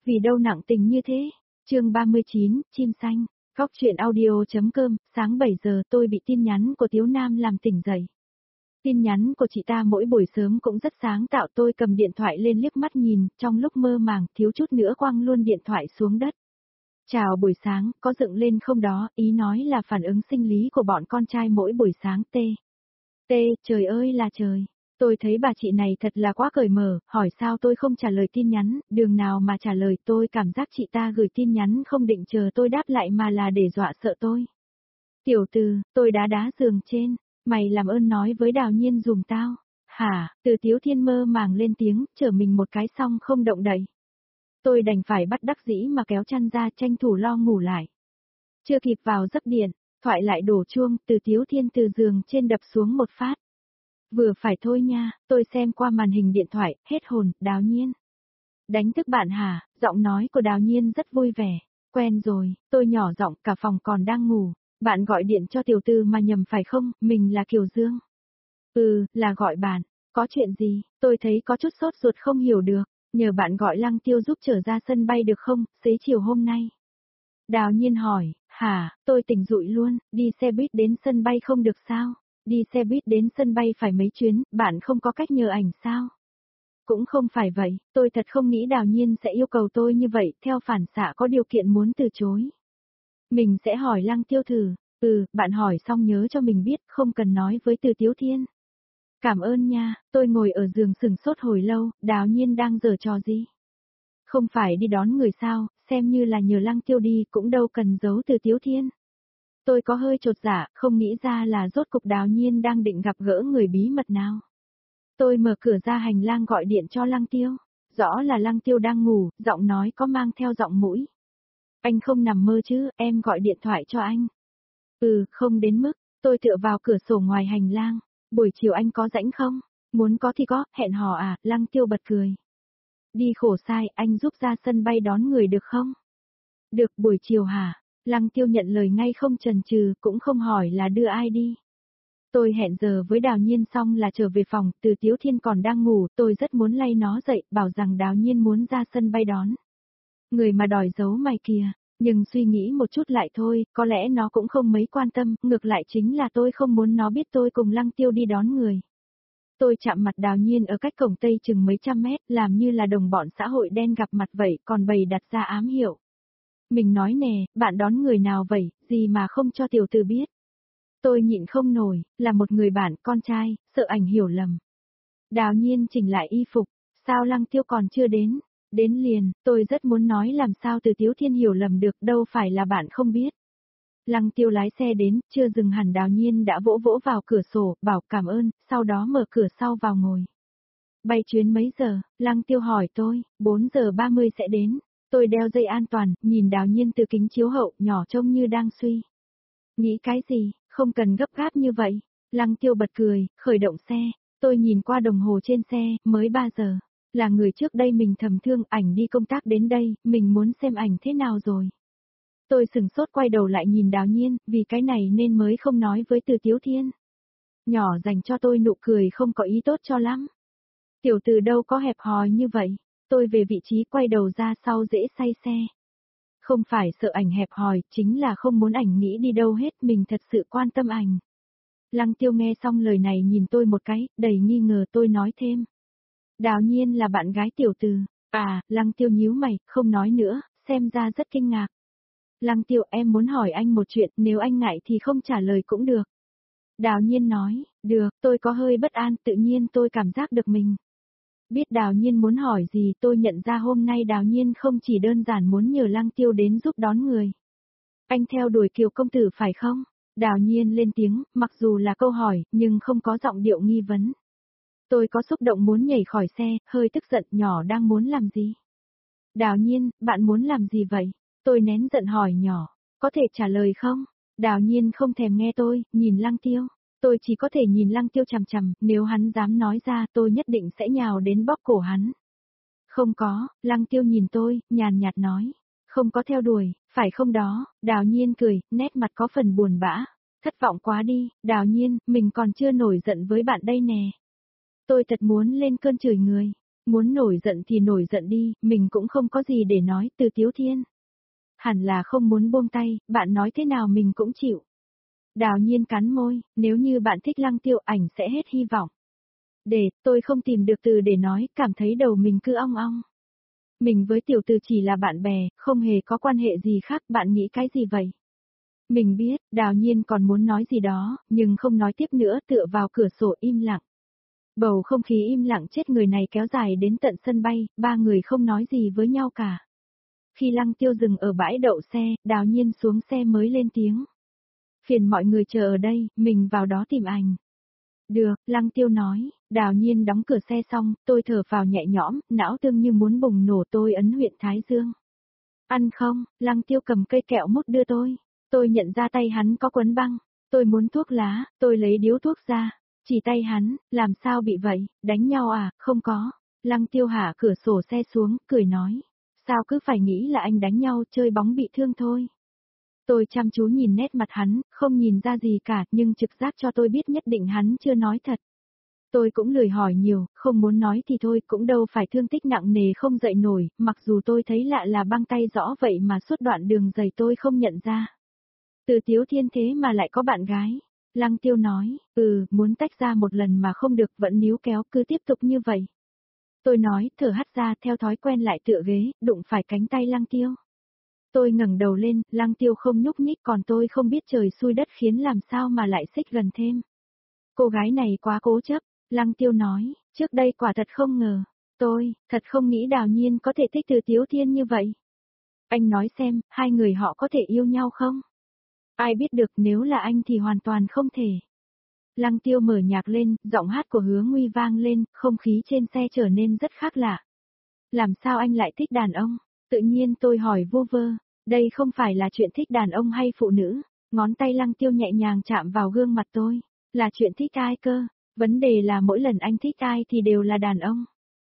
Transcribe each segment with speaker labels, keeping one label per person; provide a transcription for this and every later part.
Speaker 1: Vì đâu nặng tình như thế? Chương 39, chim xanh. Góc truyện audio.com, sáng 7 giờ tôi bị tin nhắn của Tiếu Nam làm tỉnh dậy. Tin nhắn của chị ta mỗi buổi sớm cũng rất sáng tạo, tôi cầm điện thoại lên liếc mắt nhìn, trong lúc mơ màng, thiếu chút nữa quăng luôn điện thoại xuống đất. Chào buổi sáng, có dựng lên không đó, ý nói là phản ứng sinh lý của bọn con trai mỗi buổi sáng trời ơi là trời. Tôi thấy bà chị này thật là quá cởi mở, hỏi sao tôi không trả lời tin nhắn, đường nào mà trả lời, tôi cảm giác chị ta gửi tin nhắn không định chờ tôi đáp lại mà là để dọa sợ tôi. Tiểu Từ, tôi đá giường trên, mày làm ơn nói với Đào Nhiên giùm tao. Hả? Từ Tiếu Thiên mơ màng lên tiếng, chở mình một cái xong không động đậy. Tôi đành phải bắt đắc dĩ mà kéo chăn ra, tranh thủ lo ngủ lại. Chưa kịp vào giấc điện, thoại lại đổ chuông, Từ Tiếu Thiên từ giường trên đập xuống một phát. Vừa phải thôi nha, tôi xem qua màn hình điện thoại, hết hồn, Đào Nhiên. Đánh thức bạn hả? Giọng nói của Đào Nhiên rất vui vẻ. Quen rồi, tôi nhỏ giọng, cả phòng còn đang ngủ. Bạn gọi điện cho Tiểu Tư mà nhầm phải không? Mình là Kiều Dương. Ừ, là gọi bạn. Có chuyện gì? Tôi thấy có chút sốt ruột không hiểu được. Nhờ bạn gọi Lăng Tiêu giúp trở ra sân bay được không? Xế chiều hôm nay. Đào Nhiên hỏi, hả? Tôi tỉnh dụi luôn, đi xe buýt đến sân bay không được sao? Đi xe buýt đến sân bay phải mấy chuyến, bạn không có cách nhờ ảnh sao? Cũng không phải vậy, tôi thật không nghĩ Đào Nhiên sẽ yêu cầu tôi như vậy, theo phản xạ có điều kiện muốn từ chối. Mình sẽ hỏi Lăng Tiêu thử, bạn hỏi xong nhớ cho mình biết, không cần nói với Từ Tiếu Thiên. Cảm ơn nha, tôi ngồi ở giường sừng sốt hồi lâu, Đào Nhiên đang giở trò gì? Không phải đi đón người sao, xem như là nhờ Lăng Tiêu đi, cũng đâu cần giấu Từ Tiếu Thiên. Tôi có hơi chột dạ, không nghĩ ra là rốt cục Đào Nhiên đang định gặp gỡ người bí mật nào. Tôi mở cửa ra hành lang gọi điện cho Lăng Tiêu. Rõ là Lăng Tiêu đang ngủ, giọng nói có mang theo giọng mũi. Anh không nằm mơ chứ, em gọi điện thoại cho anh. Không đến mức, tôi tựa vào cửa sổ ngoài hành lang. Buổi chiều anh có rảnh không? Muốn có thì có, hẹn hò à, Lăng Tiêu bật cười. Đi khổ sai, anh giúp ra sân bay đón người được không? Được, buổi chiều hả? Lăng Tiêu nhận lời ngay không chần chừ, cũng không hỏi là đưa ai đi. Tôi hẹn giờ với Đào Nhiên xong là trở về phòng, Từ Tiếu Thiên còn đang ngủ, tôi rất muốn lay nó dậy, bảo rằng Đào Nhiên muốn ra sân bay đón. Người mà đòi giấu mày kìa, nhưng suy nghĩ một chút lại thôi, có lẽ nó cũng không mấy quan tâm, ngược lại chính là tôi không muốn nó biết tôi cùng Lăng Tiêu đi đón người. Tôi chạm mặt Đào Nhiên ở cách cổng Tây chừng mấy trăm mét, làm như là đồng bọn xã hội đen gặp mặt vậy, còn bày đặt ra ám hiệu. Mình nói nè, bạn đón người nào vậy, gì mà không cho tiểu tử biết. Tôi nhịn không nổi, là một người bạn con trai, sợ ảnh hiểu lầm. Đào Nhiên chỉnh lại y phục, sao Lăng Tiêu còn chưa đến? Đến liền, tôi rất muốn nói làm sao Từ Tiếu Thiên hiểu lầm được, đâu phải là bạn không biết. Lăng Tiêu lái xe đến, chưa dừng hẳn Đào Nhiên đã vỗ vỗ vào cửa sổ, bảo cảm ơn, sau đó mở cửa sau vào ngồi. Bay chuyến mấy giờ? Lăng Tiêu hỏi tôi, 4 giờ 30 sẽ đến. Tôi đeo dây an toàn, nhìn Đào Nhiên từ kính chiếu hậu, nhỏ trông như đang suy. Nghĩ cái gì, không cần gấp gáp như vậy. Lăng Tiêu bật cười, khởi động xe. Tôi nhìn qua đồng hồ trên xe, mới 3 giờ. Là người trước đây mình thầm thương, ảnh đi công tác đến đây, mình muốn xem ảnh thế nào rồi. Tôi sừng sốt quay đầu lại nhìn Đào Nhiên, vì cái này nên mới không nói với Từ Tiếu Thiên. Nhỏ dành cho tôi nụ cười không có ý tốt cho lắm. Tiểu Từ đâu có hẹp hòi như vậy. Tôi về vị trí quay đầu ra sau dễ say xe. Không phải sợ ảnh hẹp hòi, chính là không muốn ảnh nghĩ đi đâu hết, mình thật sự quan tâm ảnh. Lăng Tiêu nghe xong lời này nhìn tôi một cái, đầy nghi ngờ. Tôi nói thêm. Đào Nhiên là bạn gái Tiểu Từ. À, Lăng Tiêu nhíu mày, không nói nữa, xem ra rất kinh ngạc. Lăng Tiêu, em muốn hỏi anh một chuyện, nếu anh ngại thì không trả lời cũng được. Đào Nhiên nói, được, tôi có hơi bất an, tự nhiên tôi cảm giác được mình. Biết Đào Nhiên muốn hỏi gì, tôi nhận ra hôm nay Đào Nhiên không chỉ đơn giản muốn nhờ Lăng Tiêu đến giúp đón người. Anh theo đuổi Kiều công tử phải không? Đào Nhiên lên tiếng, mặc dù là câu hỏi, nhưng không có giọng điệu nghi vấn. Tôi có xúc động muốn nhảy khỏi xe, hơi tức giận, nhỏ đang muốn làm gì? Đào Nhiên, bạn muốn làm gì vậy? Tôi nén giận hỏi nhỏ, có thể trả lời không? Đào Nhiên không thèm nghe tôi, nhìn Lăng Tiêu. Tôi chỉ có thể nhìn Lăng Tiêu chằm chằm, nếu hắn dám nói ra tôi nhất định sẽ nhào đến bóp cổ hắn. Không có, Lăng Tiêu nhìn tôi, nhàn nhạt nói. Không có theo đuổi, phải không đó? Đào Nhiên cười, nét mặt có phần buồn bã. Thất vọng quá đi, Đào Nhiên, mình còn chưa nổi giận với bạn đây nè. Tôi thật muốn lên cơn chửi người. Muốn nổi giận thì nổi giận đi, mình cũng không có gì để nói. Từ Tiếu Thiên. Hẳn là không muốn buông tay, bạn nói thế nào mình cũng chịu. Đào Nhiên cắn môi, nếu như bạn thích Lăng Tiêu ảnh sẽ hết hy vọng. Tôi không tìm được từ để nói, cảm thấy đầu mình cứ ong ong. Mình với tiểu tử chỉ là bạn bè, không hề có quan hệ gì khác, bạn nghĩ cái gì vậy? Mình biết, Đào Nhiên còn muốn nói gì đó, nhưng không nói tiếp nữa, tựa vào cửa sổ im lặng. Bầu không khí im lặng chết người này kéo dài đến tận sân bay, ba người không nói gì với nhau cả. Khi Lăng Tiêu dừng ở bãi đậu xe, Đào Nhiên xuống xe mới lên tiếng. Phiền mọi người chờ ở đây, mình vào đó tìm ảnh. Được, Lăng Tiêu nói, Đào Nhiên đóng cửa xe xong, tôi thở vào nhẹ nhõm, não tương như muốn bùng nổ, tôi ấn huyện Thái Dương. Ăn không, Lăng Tiêu cầm cây kẹo mút đưa tôi. Tôi nhận ra tay hắn có quấn băng. Tôi muốn thuốc lá, tôi lấy điếu thuốc ra. Chỉ tay hắn, làm sao bị vậy, đánh nhau à, không có. Lăng Tiêu hạ cửa sổ xe xuống, cười nói. Sao cứ phải nghĩ là anh đánh nhau, chơi bóng bị thương thôi. Tôi chăm chú nhìn nét mặt hắn, không nhìn ra gì cả, nhưng trực giác cho tôi biết nhất định hắn chưa nói thật. Tôi cũng lười hỏi nhiều, không muốn nói thì thôi, cũng đâu phải thương tích nặng nề không dậy nổi, mặc dù tôi thấy lạ là băng tay rõ vậy mà suốt đoạn đường dày tôi không nhận ra. Từ Tiếu Thiên thế mà lại có bạn gái. Lăng Tiêu nói, muốn tách ra một lần mà không được vẫn níu kéo, cứ tiếp tục như vậy. Tôi nói, thở hắt ra theo thói quen lại tựa ghế, đụng phải cánh tay Lăng Tiêu. Tôi ngẩng đầu lên, Lăng Tiêu không nhúc nhích, còn tôi không biết trời xui đất khiến làm sao mà lại xích gần thêm. Cô gái này quá cố chấp, Lăng Tiêu nói, trước đây quả thật không ngờ. Tôi, thật không nghĩ Đào Nhiên có thể thích Từ Tiếu Thiên như vậy. Anh nói xem, hai người họ có thể yêu nhau không? Ai biết được, nếu là anh thì hoàn toàn không thể. Lăng Tiêu mở nhạc lên, giọng hát của Hứa Nguy vang lên, không khí trên xe trở nên rất khác lạ. Làm sao anh lại thích đàn ông? Tự nhiên tôi hỏi vô vơ, đây không phải là chuyện thích đàn ông hay phụ nữ. Ngón tay Lăng Tiêu nhẹ nhàng chạm vào gương mặt tôi, là chuyện thích ai cơ? Vấn đề là mỗi lần anh thích ai thì đều là đàn ông.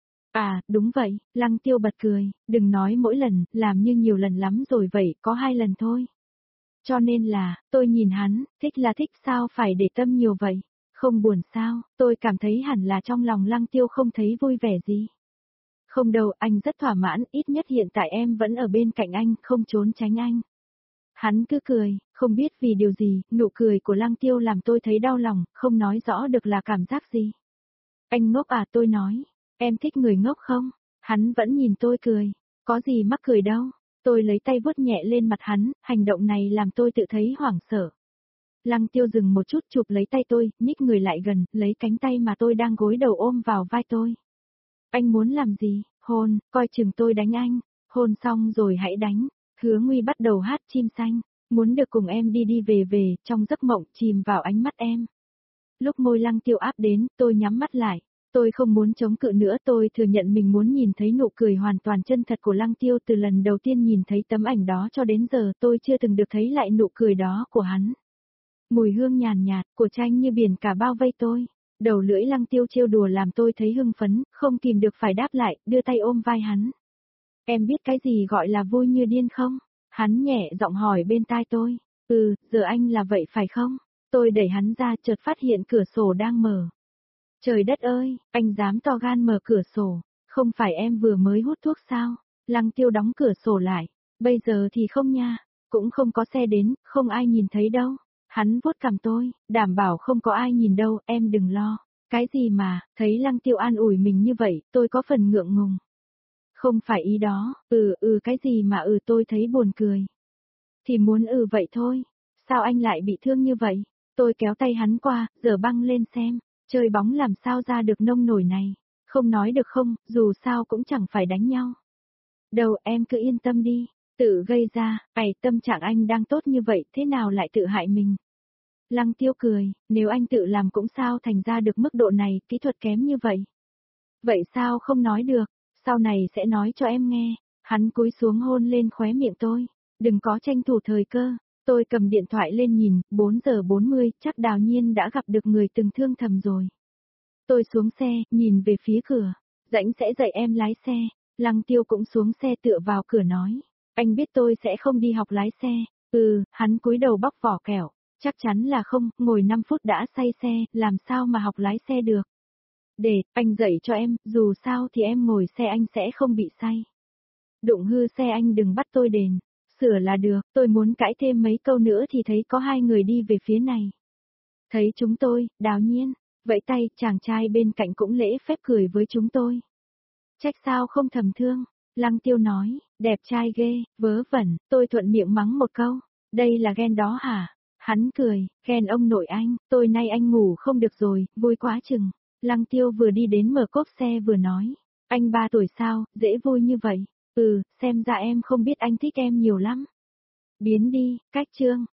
Speaker 1: À, đúng vậy, Lăng Tiêu bật cười, đừng nói mỗi lần, làm như nhiều lần lắm rồi vậy, có 2 lần thôi. Cho nên là, tôi nhìn hắn, thích là thích sao phải để tâm nhiều vậy? Không buồn sao, tôi cảm thấy hẳn là trong lòng Lăng Tiêu không thấy vui vẻ gì. Không đâu, anh rất thỏa mãn, ít nhất hiện tại em vẫn ở bên cạnh anh, không trốn tránh anh. Hắn cứ cười, không biết vì điều gì, nụ cười của Lăng Tiêu làm tôi thấy đau lòng, không nói rõ được là cảm giác gì. Anh ngốc à, tôi nói, em thích người ngốc không? Hắn vẫn nhìn tôi cười, có gì mắc cười đâu. Tôi lấy tay vuốt nhẹ lên mặt hắn, hành động này làm tôi tự thấy hoảng sợ. Lăng Tiêu dừng một chút chụp lấy tay tôi, nhích người lại gần, lấy cánh tay mà tôi đang gối đầu ôm vào vai tôi. Anh muốn làm gì? Hôn, coi chừng tôi đánh anh. Hôn xong rồi hãy đánh. Hứa Nguy bắt đầu hát chim xanh. Muốn được cùng em đi đi về về, trong giấc mộng chìm vào ánh mắt em. Lúc môi Lăng Tiêu áp đến, tôi nhắm mắt lại. Tôi không muốn chống cự nữa, tôi thừa nhận mình muốn nhìn thấy nụ cười hoàn toàn chân thật của Lăng Tiêu. Từ lần đầu tiên nhìn thấy tấm ảnh đó cho đến giờ tôi chưa từng được thấy lại nụ cười đó của hắn. Mùi hương nhàn nhạt của chanh như biển cả bao vây tôi. Đầu lưỡi Lăng Tiêu trêu đùa làm tôi thấy hưng phấn, không kìm được phải đáp lại, đưa tay ôm vai hắn. Em biết cái gì gọi là vui như điên không? Hắn nhẹ giọng hỏi bên tai tôi. Giờ anh là vậy phải không? Tôi đẩy hắn ra chợt phát hiện cửa sổ đang mở. Trời đất ơi, anh dám to gan mở cửa sổ, không phải em vừa mới hút thuốc sao? Lăng Tiêu đóng cửa sổ lại, bây giờ thì không nha, cũng không có xe đến, không ai nhìn thấy đâu. Hắn vuốt cằm tôi, đảm bảo không có ai nhìn đâu, em đừng lo. Cái gì mà, thấy Lăng Tiêu an ủi mình như vậy, tôi có phần ngượng ngùng. Không phải ý đó, cái gì mà tôi thấy buồn cười. Thì muốn vậy thôi, sao anh lại bị thương như vậy? Tôi kéo tay hắn qua, giờ băng lên xem. Chơi bóng làm sao ra được nông nổi này, không nói được không, dù sao cũng chẳng phải đánh nhau. Đâu em cứ yên tâm đi, tự gây ra, tâm trạng anh đang tốt như vậy thế nào lại tự hại mình. Lăng Tiêu cười, nếu anh tự làm cũng sao thành ra được mức độ này, kỹ thuật kém như vậy. Vậy sao không nói được, sau này sẽ nói cho em nghe. Hắn cúi xuống hôn lên khóe miệng tôi, đừng có tranh thủ thời cơ. Tôi cầm điện thoại lên nhìn, 4 giờ 40, chắc Đào Nhiên đã gặp được người từng thương thầm rồi. Tôi xuống xe, nhìn về phía cửa. Rãnh sẽ dạy em lái xe. Lăng Tiêu cũng xuống xe tựa vào cửa nói. Anh biết tôi sẽ không đi học lái xe. Hắn cúi đầu bóc vỏ kẹo. Chắc chắn là không, ngồi 5 phút đã say xe, làm sao mà học lái xe được. Để, anh dạy cho em, dù sao thì em ngồi xe anh sẽ không bị say. Đụng hư xe anh đừng bắt tôi đền. Sửa là được, tôi muốn cãi thêm mấy câu nữa thì thấy có hai người đi về phía này. Thấy chúng tôi, Đào Nhiên, vẫy tay, chàng trai bên cạnh cũng lễ phép cười với chúng tôi. Trách sao không thầm thương, Lăng Tiêu nói, đẹp trai ghê, vớ vẩn, tôi thuận miệng mắng một câu, đây là ghen đó hả? Hắn cười, ghen ông nội anh, tôi nay anh ngủ không được rồi, vui quá chừng. Lăng Tiêu vừa đi đến mở cốp xe vừa nói, anh 3 tuổi sao, dễ vui như vậy, xem ra em không biết anh thích em nhiều lắm. Biến đi, cách chương.